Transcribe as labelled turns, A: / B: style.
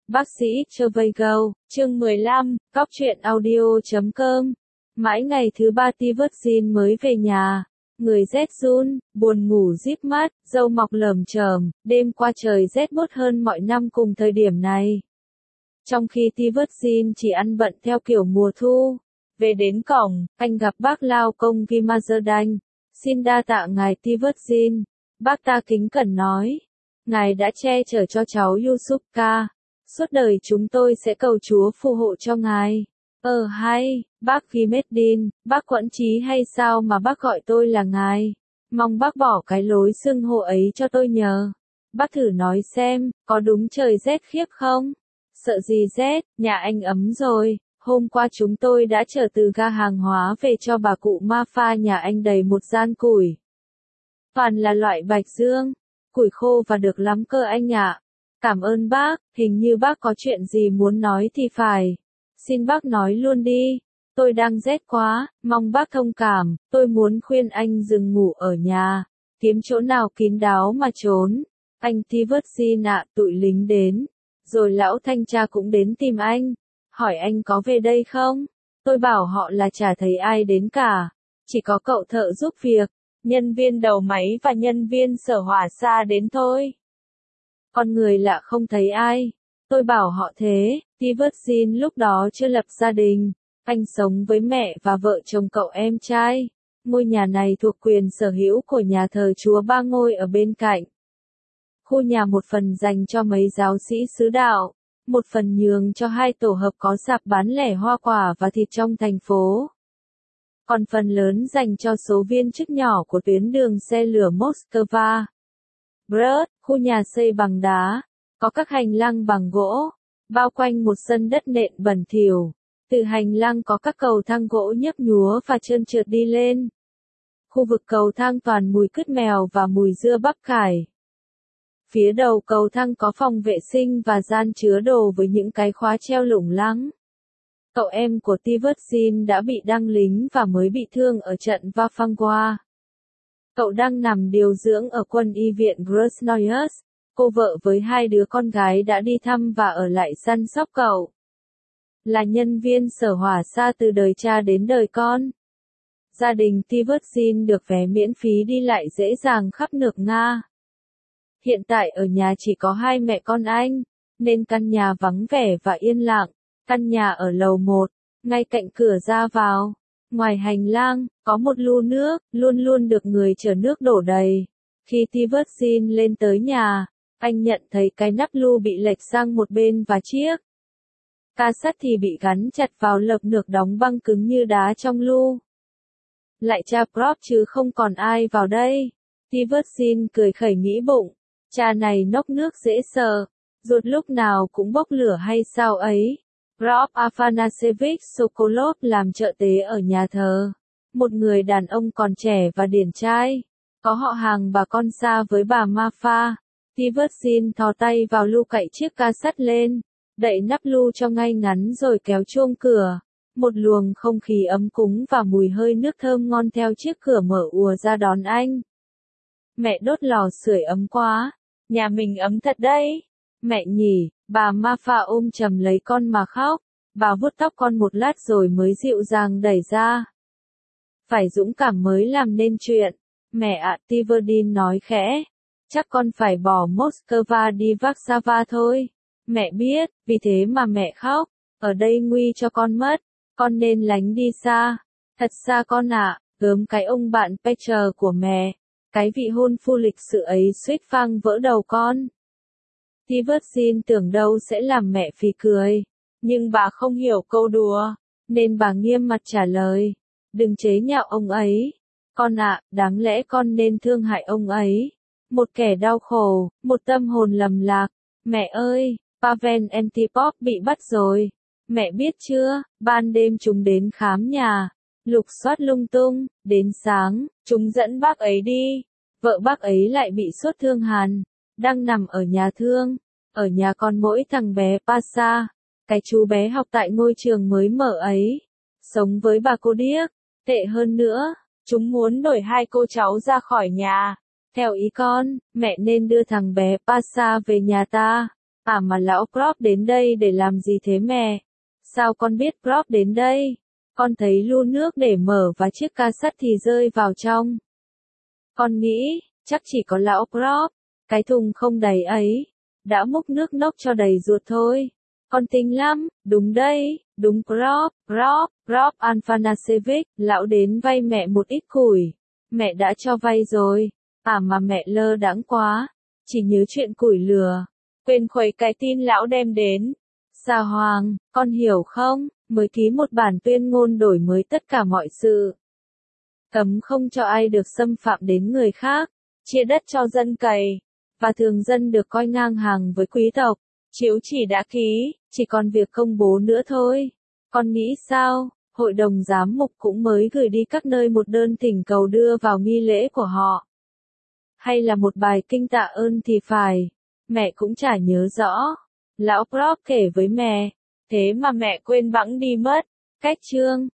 A: Bác sĩ Travago, chương 15, cóc truyện audio.com. Mãi ngày thứ ba Tivertine mới về nhà. Người rét run, buồn ngủ díp mắt, râu mọc lởm chởm, đêm qua trời rét buốt hơn mọi năm cùng thời điểm này. Trong khi Tivertine chỉ ăn bận theo kiểu mùa thu. Về đến cổng, anh gặp bác lao công Gimazerdan. Xin đa tạ ngài Tivertine. Bác ta kính cẩn nói. Ngài đã che chở cho cháu Yusufka. Suốt đời chúng tôi sẽ cầu Chúa phù hộ cho ngài. Hay, bác Gimedin, bác Quẫn Trí hay sao mà bác gọi tôi là ngài? Mong bác bỏ cái lối xưng hô ấy cho tôi nhờ. Bác thử nói xem, có đúng trời rét khiếp không? Sợ gì rét, nhà anh ấm rồi. Hôm qua chúng tôi đã chở từ ga hàng hóa về cho bà cụ ma pha nhà anh đầy một gian củi. Toàn là loại bạch dương, củi khô và được lắm cơ anh ạ. Cảm ơn bác, hình như bác có chuyện gì muốn nói thì phải. Xin bác nói luôn đi, tôi đang rét quá, mong bác thông cảm, tôi muốn khuyên anh dừng ngủ ở nhà, kiếm chỗ nào kín đáo mà trốn. Anh Tivertine ạ, tụi lính đến, rồi lão thanh tra cũng đến tìm anh, hỏi anh có về đây không? Tôi bảo họ là chả thấy ai đến cả, chỉ có cậu thợ giúp việc, nhân viên đầu máy và nhân viên sở hỏa xa đến thôi. Con người lạ không thấy ai. Tôi bảo họ thế. Tivertine lúc đó chưa lập gia đình. Anh sống với mẹ và vợ chồng cậu em trai. Ngôi nhà này thuộc quyền sở hữu của nhà thờ Chúa Ba Ngôi ở bên cạnh. Khu nhà một phần dành cho mấy giáo sĩ xứ đạo, một phần nhường cho hai tổ hợp có sạp bán lẻ hoa quả và thịt trong thành phố. Còn phần lớn dành cho số viên chức nhỏ của tuyến đường xe lửa Moscow. Brut, khu nhà xây bằng đá, có các hành lang bằng gỗ, bao quanh một sân đất nện bẩn thỉu. Từ hành lang có các cầu thang gỗ nhấp nhúa và trơn trượt đi lên. Khu vực cầu thang toàn mùi cứt mèo và mùi dưa bắp cải. Phía đầu cầu thang có phòng vệ sinh và gian chứa đồ với những cái khóa treo lủng lẳng. Cậu em của Tivertine đã bị đăng lính và mới bị thương ở trận Vafangwa. Cậu đang nằm điều dưỡng ở quân y viện Grosnoyers. Cô vợ với hai đứa con gái đã đi thăm và ở lại săn sóc cậu. Là nhân viên sở hỏa xa từ đời cha đến đời con. Gia đình Tivertine được vé miễn phí đi lại dễ dàng khắp nước Nga. Hiện tại ở nhà chỉ có hai mẹ con anh, nên căn nhà vắng vẻ và yên lặng. Căn nhà ở lầu 1, ngay cạnh cửa ra vào. Ngoài hành lang, có một lu nước, luôn luôn được người chở nước đổ đầy. Khi Tivertine lên tới nhà, anh nhận thấy cái nắp lu bị lệch sang một bên và chiếc ca sắt thì bị gắn chặt vào lợp nước đóng băng cứng như đá trong lu. Lại cha prop chứ không còn ai vào đây. Tivertine cười khẩy nghĩ bụng, cha này nốc nước dễ sợ, ruột lúc nào cũng bốc lửa hay sao ấy. Prop Afanasevich Sokolov làm trợ tế ở nhà thờ. Một người đàn ông còn trẻ và điển trai. Có họ hàng bà con xa với bà Mafa. Tivertine thò tay vào lu cậy chiếc ca sắt lên. Đậy nắp lu cho ngay ngắn rồi kéo chuông cửa. Một luồng không khí ấm cúng và mùi hơi nước thơm ngon theo chiếc cửa mở ùa ra đón anh. Mẹ đốt lò sưởi ấm quá. Nhà mình ấm thật đấy. Mẹ nhỉ, bà Mafa ôm chầm lấy con mà khóc. Bà vuốt tóc con một lát rồi mới dịu dàng đẩy ra. Phải dũng cảm mới làm nên chuyện. Mẹ ạ, Tivertine nói khẽ. Chắc con phải bỏ Moscow đi Warsaw thôi. Mẹ biết, vì thế mà mẹ khóc. Ở đây nguy cho con mất. Con nên lánh đi xa. Thật xa con ạ, gớm cái ông bạn Petr của mẹ. Cái vị hôn phu lịch sự ấy suýt phang vỡ đầu con. Tivertine tưởng đâu sẽ làm mẹ phì cười. Nhưng bà không hiểu câu đùa, nên bà nghiêm mặt trả lời. Đừng chế nhạo ông ấy. Con ạ, đáng lẽ con nên thương hại ông ấy. Một kẻ đau khổ, một tâm hồn lầm lạc. Mẹ ơi, Pavel Antipov bị bắt rồi. Mẹ biết chưa, ban đêm chúng đến khám nhà. Lục soát lung tung, đến sáng, chúng dẫn bác ấy đi. Vợ bác ấy lại bị sốt thương hàn, đang nằm ở nhà thương. Ở nhà còn mỗi thằng bé Pasha, cái chú bé học tại ngôi trường mới mở ấy. Sống với bà cô điếc, tệ hơn nữa, chúng muốn đuổi hai cô cháu ra khỏi nhà. Theo ý con, mẹ nên đưa thằng bé Pasha về nhà ta. À mà lão Prop đến đây để làm gì thế mẹ? Sao con biết Prop đến đây? Con thấy lu nước để mở và chiếc ca sắt thì rơi vào trong. Con nghĩ, chắc chỉ có lão Prop, cái thùng không đầy ấy, đã múc nước nốc cho đầy ruột thôi. Con tinh lắm, đúng đây, đúng Prop Alfanasevich, lão đến vay mẹ một ít củi. Mẹ đã cho vay rồi, à mà mẹ lơ đãng quá, chỉ nhớ chuyện củi lửa, quên khuấy cái tin lão đem đến. Sa Hoàng, con hiểu không, mới ký một bản tuyên ngôn đổi mới tất cả mọi sự. Cấm không cho ai được xâm phạm đến người khác, chia đất cho dân cày, và thường dân được coi ngang hàng với quý tộc. Chiếu chỉ đã ký, chỉ còn việc công bố nữa thôi. Con nghĩ sao? Hội đồng giám mục cũng mới gửi đi các nơi một đơn thỉnh cầu đưa vào nghi lễ của họ. Hay là một bài kinh tạ ơn thì phải. Mẹ cũng chả nhớ rõ. Lão Prop kể với mẹ. Thế mà mẹ quên bẵng đi mất. Cách chương